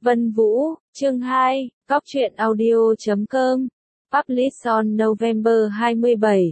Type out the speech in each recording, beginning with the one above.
Vân Vũ, chương 2, Cóc truyện audio.com, Publish on November 27,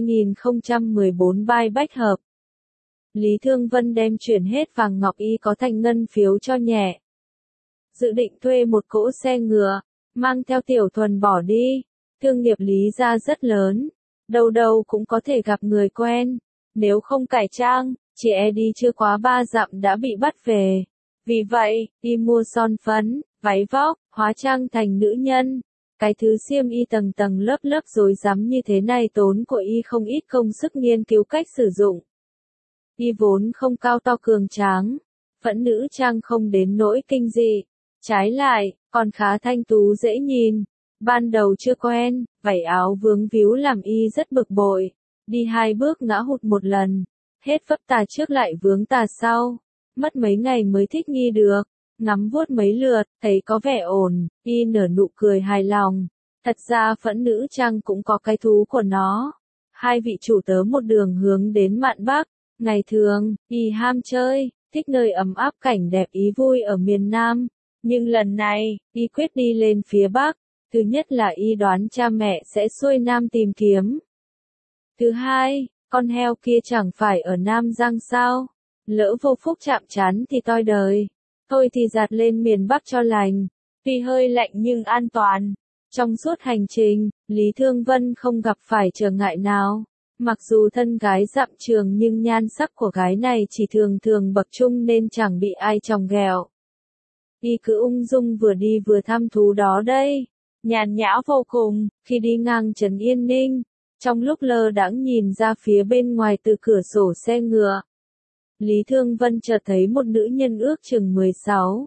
2014 by Bách Hợp. Lý Thương Vân đem chuyển hết vàng ngọc y có thành ngân phiếu cho nhẹ. Dự định thuê một cỗ xe ngựa, mang theo Tiểu Thuần bỏ đi. Thương nghiệp Lý gia rất lớn, đâu đâu cũng có thể gặp người quen. Nếu không cải trang, chỉ e đi chưa quá 3 dặm đã bị bắt về. Vì vậy, đi mua son phấn, váy vóc, hóa trang thành nữ nhân. Cái thứ xiêm y tầng tầng lớp lớp rối rắm như thế này tốn của y không ít công sức nghiên cứu cách sử dụng. Y vốn không cao to cường tráng, phẫn nữ trang không đến nỗi kinh dị. Trái lại, còn khá thanh tú dễ nhìn. Ban đầu chưa quen, vảy áo vướng víu làm y rất bực bội. Đi 2 bước ngã hụt một lần. Hết vấp tà trước lại vướng tà sau. Mất mấy ngày mới thích nghi được. Ngắm vuốt mấy lượt, thấy có vẻ ổn, y nở nụ cười hài lòng. Thật ra phẫn nữ trang cũng có cái thú của nó. Hai vị chủ tớ một đường hướng đến Mạn Bắc. Ngày thường, y ham chơi, thích nơi ấm áp cảnh đẹp ý vui ở miền Nam. Nhưng lần này, y quyết đi lên phía Bắc. Thứ nhất là y đoán cha mẹ sẽ xuôi Nam tìm kiếm. Thứ hai, con heo kia chẳng phải ở Nam Giang sao? Lỡ vô phúc chạm trán thì toi đời. Thôi thì dạt lên miền Bắc cho lành. Tuy hơi lạnh nhưng an toàn. Trong suốt hành trình, Lý Thương Vân không gặp phải trở ngại nào. Mặc dù thân gái dặm trường nhưng nhan sắc của gái này chỉ thường thường bậc trung nên chẳng bị ai chòng ghẹo. Y cứ ung dung vừa đi vừa thăm thú đó đây. Nhàn nhã vô cùng, khi đi ngang trấn Yên Ninh. Trong lúc lơ đãng nhìn ra phía bên ngoài từ cửa sổ xe ngựa. Lý Thương Vân chợt thấy một nữ nhân ước chừng 16,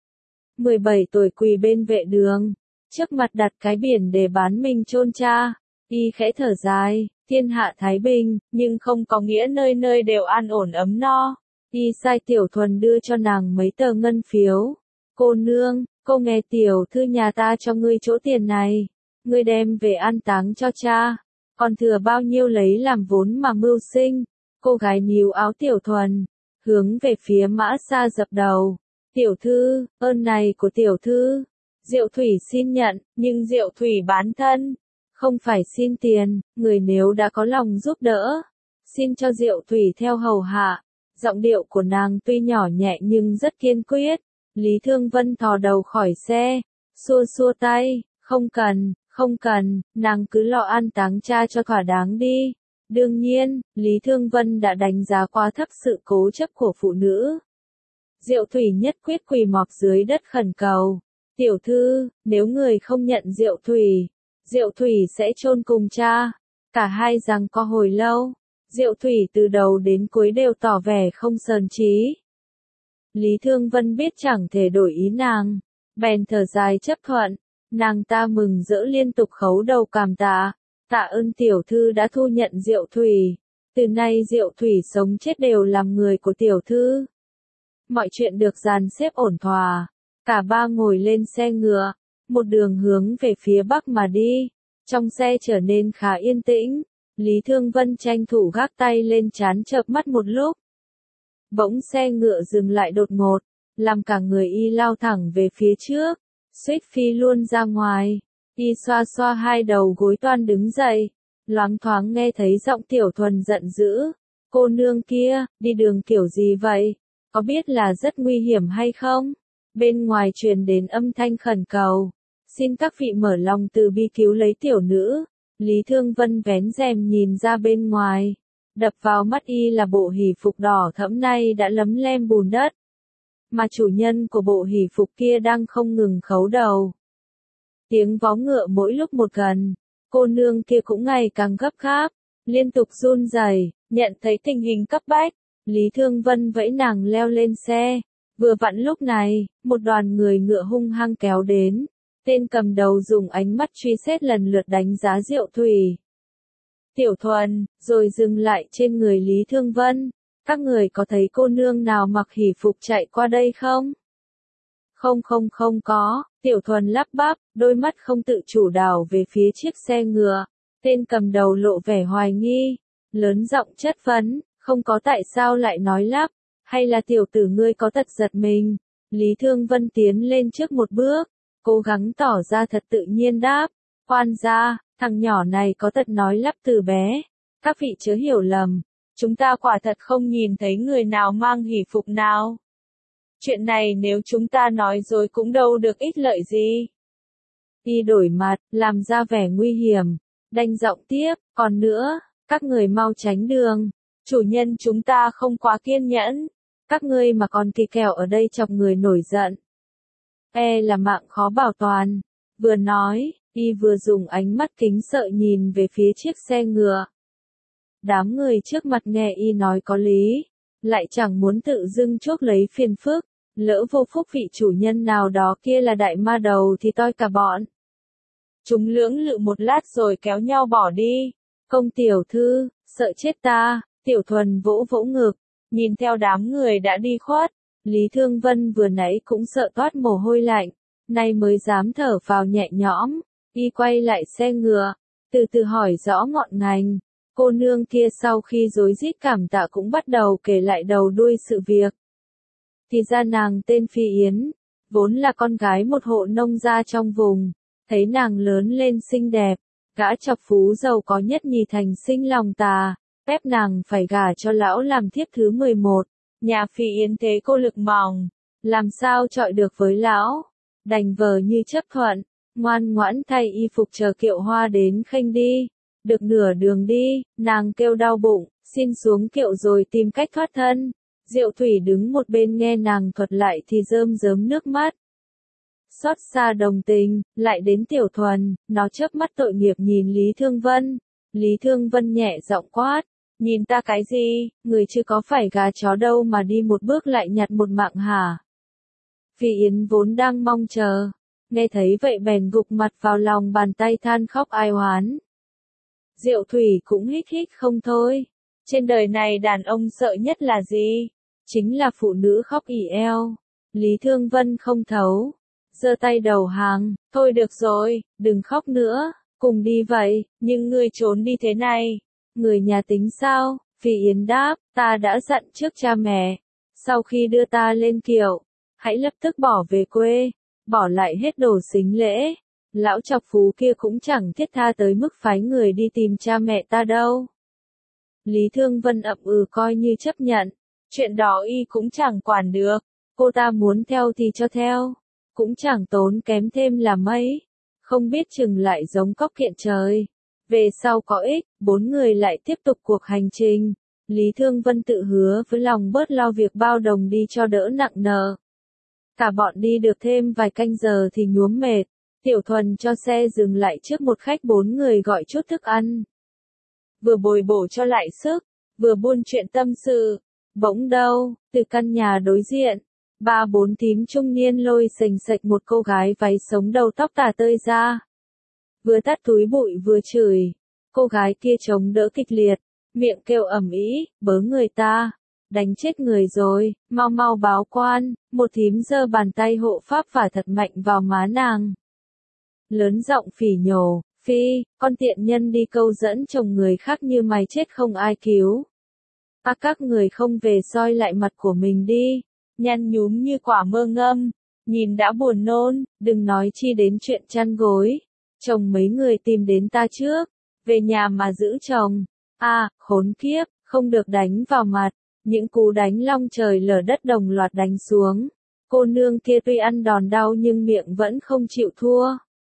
17 tuổi quỳ bên vệ đường. Trước mặt đặt cái biển để bán mình chôn cha. Y khẽ thở dài, thiên hạ thái bình, nhưng không có nghĩa nơi nơi đều an ổn ấm no. Y sai Tiểu Thuần đưa cho nàng mấy tờ ngân phiếu. Cô nương, cô nghe tiểu thư nhà ta cho ngươi chỗ tiền này. Ngươi đem về an táng cho cha. Còn thừa bao nhiêu lấy làm vốn mà mưu sinh. Cô gái níu áo Tiểu Thuần, hướng về phía Mã Sa dập đầu. Tiểu thư, ơn này của tiểu thư. Diệu Thủy xin nhận, nhưng Diệu Thủy bán thân. Không phải xin tiền, người nếu đã có lòng giúp đỡ. Xin cho Diệu Thủy theo hầu hạ. Giọng điệu của nàng tuy nhỏ nhẹ nhưng rất kiên quyết. Lý Thương Vân thò đầu khỏi xe, xua xua tay, không cần, nàng cứ lo an táng cha cho thỏa đáng đi. Đương nhiên, Lý Thương Vân đã đánh giá quá thấp sự cố chấp của phụ nữ. Diệu Thủy nhất quyết quỳ mọp dưới đất khẩn cầu. Tiểu thư, nếu người không nhận Diệu Thủy sẽ chôn cùng cha. Cả hai giằng co hồi lâu. Diệu Thủy từ đầu đến cuối đều tỏ vẻ không sờn trí. Lý Thương Vân biết chẳng thể đổi ý nàng, bèn thở dài chấp thuận. Nàng ta mừng rỡ liên tục khấu đầu cảm tạ. Tạ ơn tiểu thư đã thu nhận Diệu Thủy. Từ nay Diệu Thủy sống chết đều làm người của tiểu thư. Mọi chuyện được dàn xếp ổn thỏa. Cả ba ngồi lên xe ngựa, một đường hướng về phía Bắc mà đi. Trong xe trở nên khá yên tĩnh. Lý Thương Vân tranh thủ gác tay lên trán chợp mắt một lúc. Bỗng xe ngựa dừng lại đột ngột, làm cả người y lao thẳng về phía trước, suýt phi luôn ra ngoài. Y xoa xoa hai đầu gối toan đứng dậy, loáng thoáng nghe thấy giọng Tiểu Thuần giận dữ. Cô nương kia, đi đường kiểu gì vậy? Có biết là rất nguy hiểm hay không? Bên ngoài truyền đến âm thanh khẩn cầu. Xin các vị mở lòng từ bi cứu lấy tiểu nữ. Lý Thương Vân vén rèm nhìn ra bên ngoài. Đập vào mắt y là bộ hỷ phục đỏ thẫm nay đã lấm lem bùn đất. Mà chủ nhân của bộ hỷ phục kia đang không ngừng khấu đầu. Tiếng vó ngựa mỗi lúc một gần. Cô nương kia cũng ngày càng gấp gáp, liên tục run rẩy. Nhận thấy tình hình cấp bách, Lý Thương Vân vẫy nàng leo lên xe. Vừa vặn lúc này, một đoàn người ngựa hung hăng kéo đến. Tên cầm đầu dùng ánh mắt truy xét lần lượt đánh giá Diệu Thủy, Tiểu Thuần, rồi dừng lại trên người Lý Thương Vân. Các người có thấy cô nương nào mặc hỷ phục chạy qua đây không? Không có. Tiểu Thuần lắp bắp, đôi mắt không tự chủ đảo về phía chiếc xe ngựa. Tên cầm đầu lộ vẻ hoài nghi, lớn giọng chất vấn, không có tại sao lại nói lắp, hay là tiểu tử ngươi có tật giật mình? Lý Thương Vân tiến lên trước một bước, cố gắng tỏ ra thật tự nhiên đáp, khoan ra, thằng nhỏ này có tật nói lắp từ bé, các vị chớ hiểu lầm, chúng ta quả thật không nhìn thấy người nào mang hỷ phục nào. Chuyện này nếu chúng ta nói dối cũng đâu được ích lợi gì. Y đổi mặt, làm ra vẻ nguy hiểm, đanh giọng tiếp, còn nữa, các người mau tránh đường, chủ nhân chúng ta không quá kiên nhẫn, các ngươi mà còn kỳ kèo ở đây chọc người nổi giận. Là mạng khó bảo toàn, vừa nói, Y vừa dùng ánh mắt kính sợ nhìn về phía chiếc xe ngựa. Đám người trước mặt nghe Y nói có lý, lại chẳng muốn tự dưng chuốc lấy phiền phức, lỡ vô phúc vị chủ nhân nào đó kia là đại ma đầu thì toi cả bọn. Chúng lưỡng lự một lát rồi kéo nhau bỏ đi. Công tiểu thư, sợ chết ta, Tiểu Thuần vỗ vỗ ngực, nhìn theo đám người đã đi khuất. Lý Thương Vân vừa nãy cũng sợ toát mồ hôi lạnh, nay mới dám thở vào nhẹ nhõm. Y quay lại xe ngựa, từ từ hỏi rõ ngọn ngành. Cô nương kia sau khi rối rít cảm tạ cũng bắt đầu kể lại đầu đuôi sự việc. Thì ra nàng tên Phi Yến, vốn là con gái một hộ nông gia trong vùng, thấy nàng lớn lên xinh đẹp, gã chọc phú giàu có nhất nhì thành sinh lòng tà, ép nàng phải gả cho lão làm thiếp thứ 11. Nhà Phi Yến thế cô lực mỏng, làm sao chọi được với lão, đành vờ như chấp thuận, ngoan ngoãn thay y phục chờ kiệu hoa đến khênh đi. Được nửa đường đi, nàng kêu đau bụng, xin xuống kiệu rồi tìm cách thoát thân. Diệu Thủy đứng một bên nghe nàng thuật lại thì rơm rớm nước mắt. Xót xa đồng tình, lại đến Tiểu Thuần, nó chớp mắt tội nghiệp nhìn Lý Thương Vân. Lý Thương Vân nhẹ giọng quát, nhìn ta cái gì, người chưa có phải gà chó đâu mà đi một bước lại nhặt một mạng hả? Phi Yến vốn đang mong chờ, nghe thấy vậy bèn gục mặt vào lòng bàn tay than khóc ai oán. Diệu Thủy cũng hít hít không thôi. Trên đời này đàn ông sợ nhất là gì? Chính là phụ nữ khóc ỉ eo. Lý Thương Vân không thấu, giơ tay đầu hàng, thôi được rồi, đừng khóc nữa, cùng đi vậy, nhưng ngươi trốn đi thế này. Người nhà tính sao? Phi Yến đáp, ta đã dặn trước cha mẹ, sau khi đưa ta lên kiệu, hãy lập tức bỏ về quê, bỏ lại hết đồ sính lễ. Lão chọc phú kia cũng chẳng thiết tha tới mức phái người đi tìm cha mẹ ta đâu. Lý Thương Vân ậm coi như chấp nhận, chuyện đó y cũng chẳng quản được, cô ta muốn theo thì cho theo, cũng chẳng tốn kém thêm là mấy, không biết chừng lại giống cóc kiện trời. Về sau có ích, 4 người lại tiếp tục cuộc hành trình. Lý Thương Vân tự hứa với lòng bớt lo việc bao đồng đi cho đỡ nặng nợ. Cả bọn đi được thêm vài canh giờ thì nhuốm mệt. Tiểu Thuần cho xe dừng lại trước một khách 4 người gọi chút thức ăn. Vừa bồi bổ cho lại sức, vừa buôn chuyện tâm sự. Bỗng đâu, từ căn nhà đối diện, 3-4 thím trung niên lôi sềnh sệch một cô gái váy sống đầu tóc tả tơi ra. Vừa tắt túi bụi vừa chửi. Cô gái kia chống đỡ kịch liệt, miệng kêu ầm ĩ, bớ người ta, đánh chết người rồi, mau mau báo quan. Một thím giơ bàn tay hộ pháp phả thật mạnh vào má nàng. Lớn giọng phỉ nhổ, Phi, con tiện nhân đi câu dẫn chồng người khác như mày chết không ai cứu. Các người không về soi lại mặt của mình đi, nhăn nhúm như quả mơ ngâm, nhìn đã buồn nôn, đừng nói chi đến chuyện chăn gối. Chồng mấy người tìm đến ta trước, về nhà mà giữ chồng. Khốn kiếp, không được đánh vào mặt, những cú đánh long trời lở đất đồng loạt đánh xuống. Cô nương kia tuy ăn đòn đau nhưng miệng vẫn không chịu thua.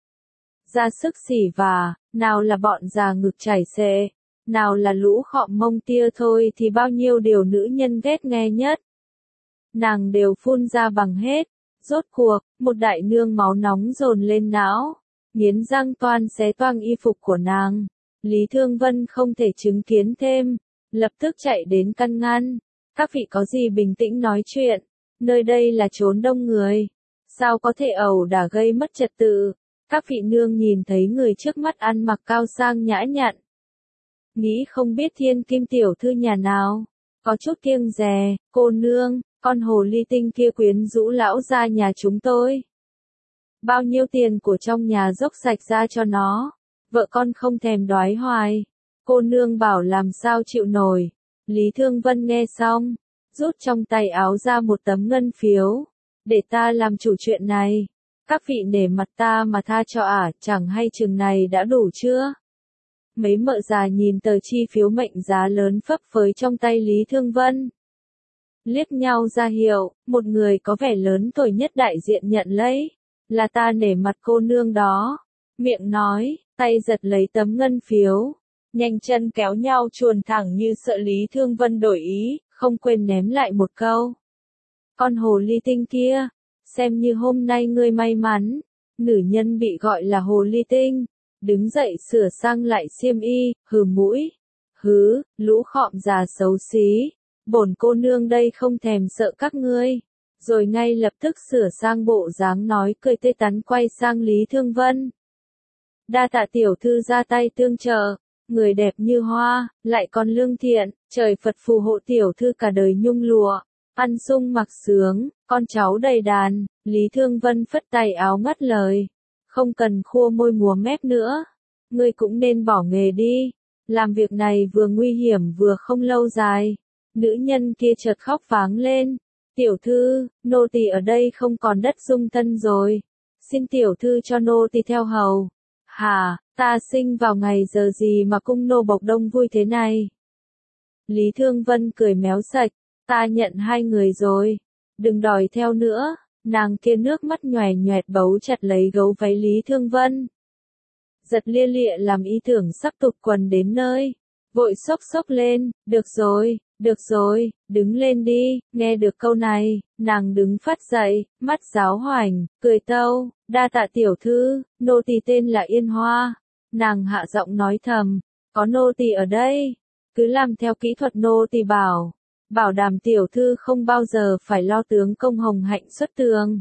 Ra sức xỉ vả, nào là bọn già ngực chảy xệ, nào là lũ khọm mông tia thôi thì bao nhiêu điều nữ nhân ghét nghe nhất. Nàng đều phun ra bằng hết, rốt cuộc, một đại nương máu nóng dồn lên não, nghiến răng toan xé toang y phục của nàng. Lý Thương Vân không thể chứng kiến thêm, lập tức chạy đến căn ngăn. Các vị có gì bình tĩnh nói chuyện, nơi đây là chốn đông người, sao có thể ẩu đả gây mất trật tự. Các vị nương nhìn thấy người trước mắt ăn mặc cao sang nhã nhặn, nghĩ không biết thiên kim tiểu thư nhà nào, có chút kiêng dè, cô nương, con hồ ly tinh kia quyến rũ lão gia nhà chúng tôi. Bao nhiêu tiền của trong nhà dốc sạch ra cho nó, vợ con không thèm đoái hoài. Cô nương bảo làm sao chịu nổi. Lý Thương Vân nghe xong, rút trong tay áo ra một tấm ngân phiếu, để ta làm chủ chuyện này. Các vị nể mặt ta mà tha cho chẳng hay chừng này đã đủ chưa? Mấy mợ già nhìn tờ chi phiếu mệnh giá lớn phấp phới trong tay Lý Thương Vân. Liếc nhau ra hiệu, một người có vẻ lớn tuổi nhất đại diện nhận lấy. Là ta nể mặt cô nương đó. Miệng nói, tay giật lấy tấm ngân phiếu. Nhanh chân kéo nhau chuồn thẳng như sợ Lý Thương Vân đổi ý, không quên ném lại một câu. Con hồ ly tinh kia, xem như hôm nay ngươi may mắn. Nữ nhân bị gọi là hồ ly tinh. Đứng dậy sửa sang lại xiêm y, hừ mũi. Hứ, lũ khọm già xấu xí. Bổn cô nương đây không thèm sợ các ngươi. Rồi ngay lập tức sửa sang bộ dáng nói cười tươi tắn quay sang Lý Thương Vân. Đa tạ tiểu thư ra tay tương trợ. Người đẹp như hoa, lại còn lương thiện, trời Phật phù hộ tiểu thư cả đời nhung lụa. Ăn sung mặc sướng, con cháu đầy đàn. Lý Thương Vân phất tay áo ngắt lời. Không cần khua môi múa mép nữa. Ngươi cũng nên bỏ nghề đi. Làm việc này vừa nguy hiểm vừa không lâu dài. Nữ nhân kia chợt khóc váng lên. Tiểu thư, nô tỳ ở đây không còn đất dung thân rồi. Xin tiểu thư cho nô tỳ theo hầu. Hả, ta sinh vào ngày giờ gì mà cung nô bộc đông vui thế này? Lý Thương Vân cười méo sạch. Ta nhận hai người rồi. Đừng đòi theo nữa. Nàng kia nước mắt nhòe nhoẹt bấu chặt lấy gấu váy Lý Thương Vân. Giật lia lịa làm ý tưởng sắp tụt quần đến nơi. Vội xốc xốc lên, được rồi, đứng lên đi. Nghe được câu này, nàng đứng phát dậy, mắt giáo hoành, cười tâu, đa tạ tiểu thư, nô tỳ tên là Yên Hoa. Nàng hạ giọng nói thầm, có nô tỳ ở đây, cứ làm theo kỹ thuật nô tỳ bảo đảm tiểu thư không bao giờ phải lo tướng công hồng hạnh xuất tường.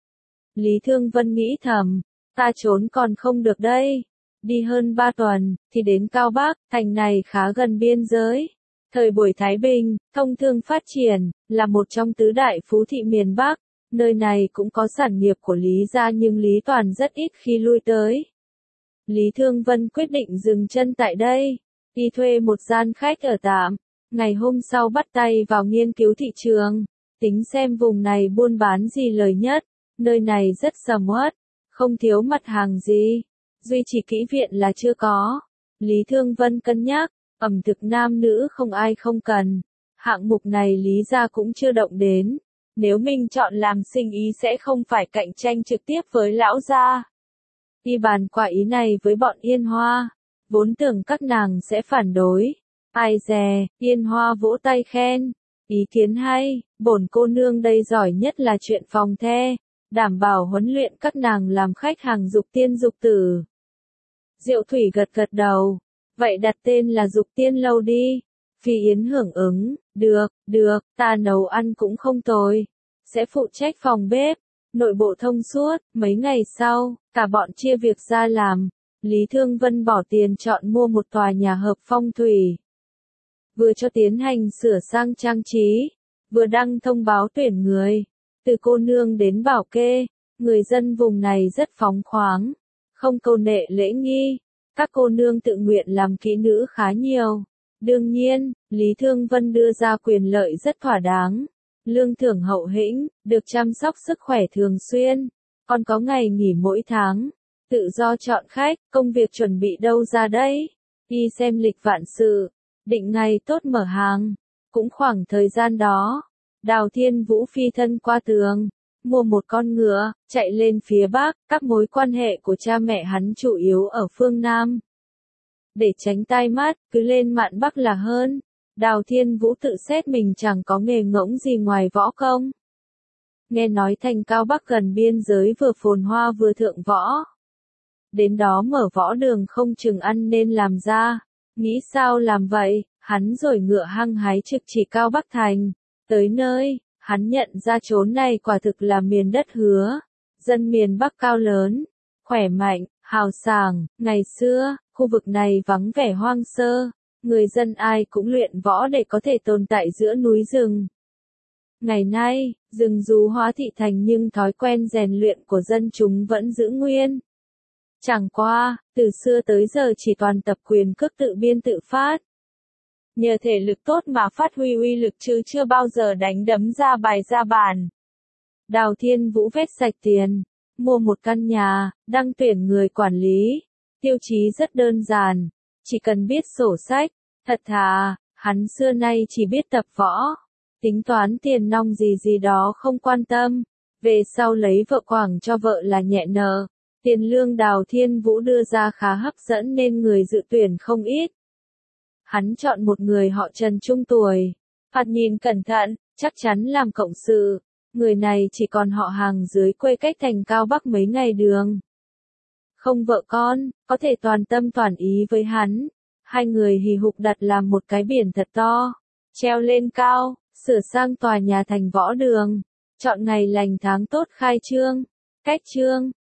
Lý Thương Vân nghĩ thầm, ta trốn còn không được đây. Đi hơn 3 tuần, thì đến Cao Bắc, thành này khá gần biên giới. Thời buổi Thái Bình, thông thương phát triển, là một trong tứ đại phú thị miền Bắc. Nơi này cũng có sản nghiệp của Lý gia nhưng Lý Toàn rất ít khi lui tới. Lý Thương Vân quyết định dừng chân tại đây. Đi thuê một gian khách ở tạm. Ngày hôm sau bắt tay vào nghiên cứu thị trường. Tính xem vùng này buôn bán gì lời nhất. Nơi này rất sầm uất, không thiếu mặt hàng gì. Duy chỉ kỹ viện là chưa có. Lý Thương Vân cân nhắc, ẩm thực nam nữ không ai không cần. Hạng mục này Lý gia cũng chưa động đến. Nếu mình chọn làm sinh ý sẽ không phải cạnh tranh trực tiếp với lão gia. Đi bàn quả ý này với bọn Yên Hoa. Vốn tưởng các nàng sẽ phản đối. Ai dè, Yên Hoa vỗ tay khen. Ý kiến hay, bổn cô nương đây giỏi nhất là chuyện phòng the. Đảm bảo huấn luyện các nàng làm khách hàng dục tiên dục tử. Diệu Thủy gật gật đầu. Vậy đặt tên là Dục Tiên Lâu đi. Phi Yến hưởng ứng. Được, ta nấu ăn cũng không tồi. Sẽ phụ trách phòng bếp. Nội bộ thông suốt. Mấy ngày sau, cả bọn chia việc ra làm. Lý Thương Vân bỏ tiền chọn mua một tòa nhà hợp phong thủy. Vừa cho tiến hành sửa sang trang trí. Vừa đăng thông báo tuyển người. Từ cô nương đến bảo kê, người dân vùng này rất phóng khoáng, không câu nệ lễ nghi. Các cô nương tự nguyện làm kỹ nữ khá nhiều. Đương nhiên, Lý Thương Vân đưa ra quyền lợi rất thỏa đáng. Lương thưởng hậu hĩnh, được chăm sóc sức khỏe thường xuyên, còn có ngày nghỉ mỗi tháng. Tự do chọn khách, công việc chuẩn bị đâu ra đấy? Đi xem lịch vạn sự, định ngày tốt mở hàng. Cũng khoảng thời gian đó, Đào Thiên Vũ phi thân qua tường, mua một con ngựa, chạy lên phía Bắc. Các mối quan hệ của cha mẹ hắn chủ yếu ở phương Nam. Để tránh tai mắt, cứ lên mạn Bắc là hơn. Đào Thiên Vũ tự xét mình chẳng có nghề ngỗng gì ngoài võ công. Nghe nói thành Cao Bắc gần biên giới vừa phồn hoa vừa thượng võ. Đến đó mở võ đường không chừng ăn nên làm ra. Nghĩ sao làm vậy, hắn rồi ngựa hăng hái trực chỉ Cao Bắc thành. Tới nơi, hắn nhận ra chốn này quả thực là miền đất hứa. Dân miền Bắc cao lớn, khỏe mạnh, hào sảng. Ngày xưa, khu vực này vắng vẻ hoang sơ. Người dân ai cũng luyện võ để có thể tồn tại giữa núi rừng. Ngày nay, rừng dù hóa thị thành nhưng thói quen rèn luyện của dân chúng vẫn giữ nguyên. Chẳng qua, từ xưa tới giờ chỉ toàn tập quyền cước tự biên tự phát. Nhờ thể lực tốt mà phát huy uy lực chứ chưa bao giờ đánh đấm ra bài ra bàn. Đào Thiên Vũ vét sạch tiền, mua một căn nhà, đang tuyển người quản lý. Tiêu chí rất đơn giản, chỉ cần biết sổ sách. Thật thà, hắn xưa nay chỉ biết tập võ. Tính toán tiền nong gì gì đó không quan tâm. Về sau lấy vợ quảng cho vợ là nhẹ nợ. Tiền lương Đào Thiên Vũ đưa ra khá hấp dẫn nên người dự tuyển không ít. Hắn chọn một người họ Trần trung tuổi. Thoạt nhìn cẩn thận, chắc chắn làm cộng sự. Người này chỉ còn họ hàng dưới quê cách thành Cao Bắc mấy ngày đường. Không vợ con, có thể toàn tâm toàn ý với hắn. Hai người hì hục đặt làm một cái biển thật to. Treo lên cao, sửa sang tòa nhà thành võ đường. Chọn ngày lành tháng tốt khai trương. Cách trương,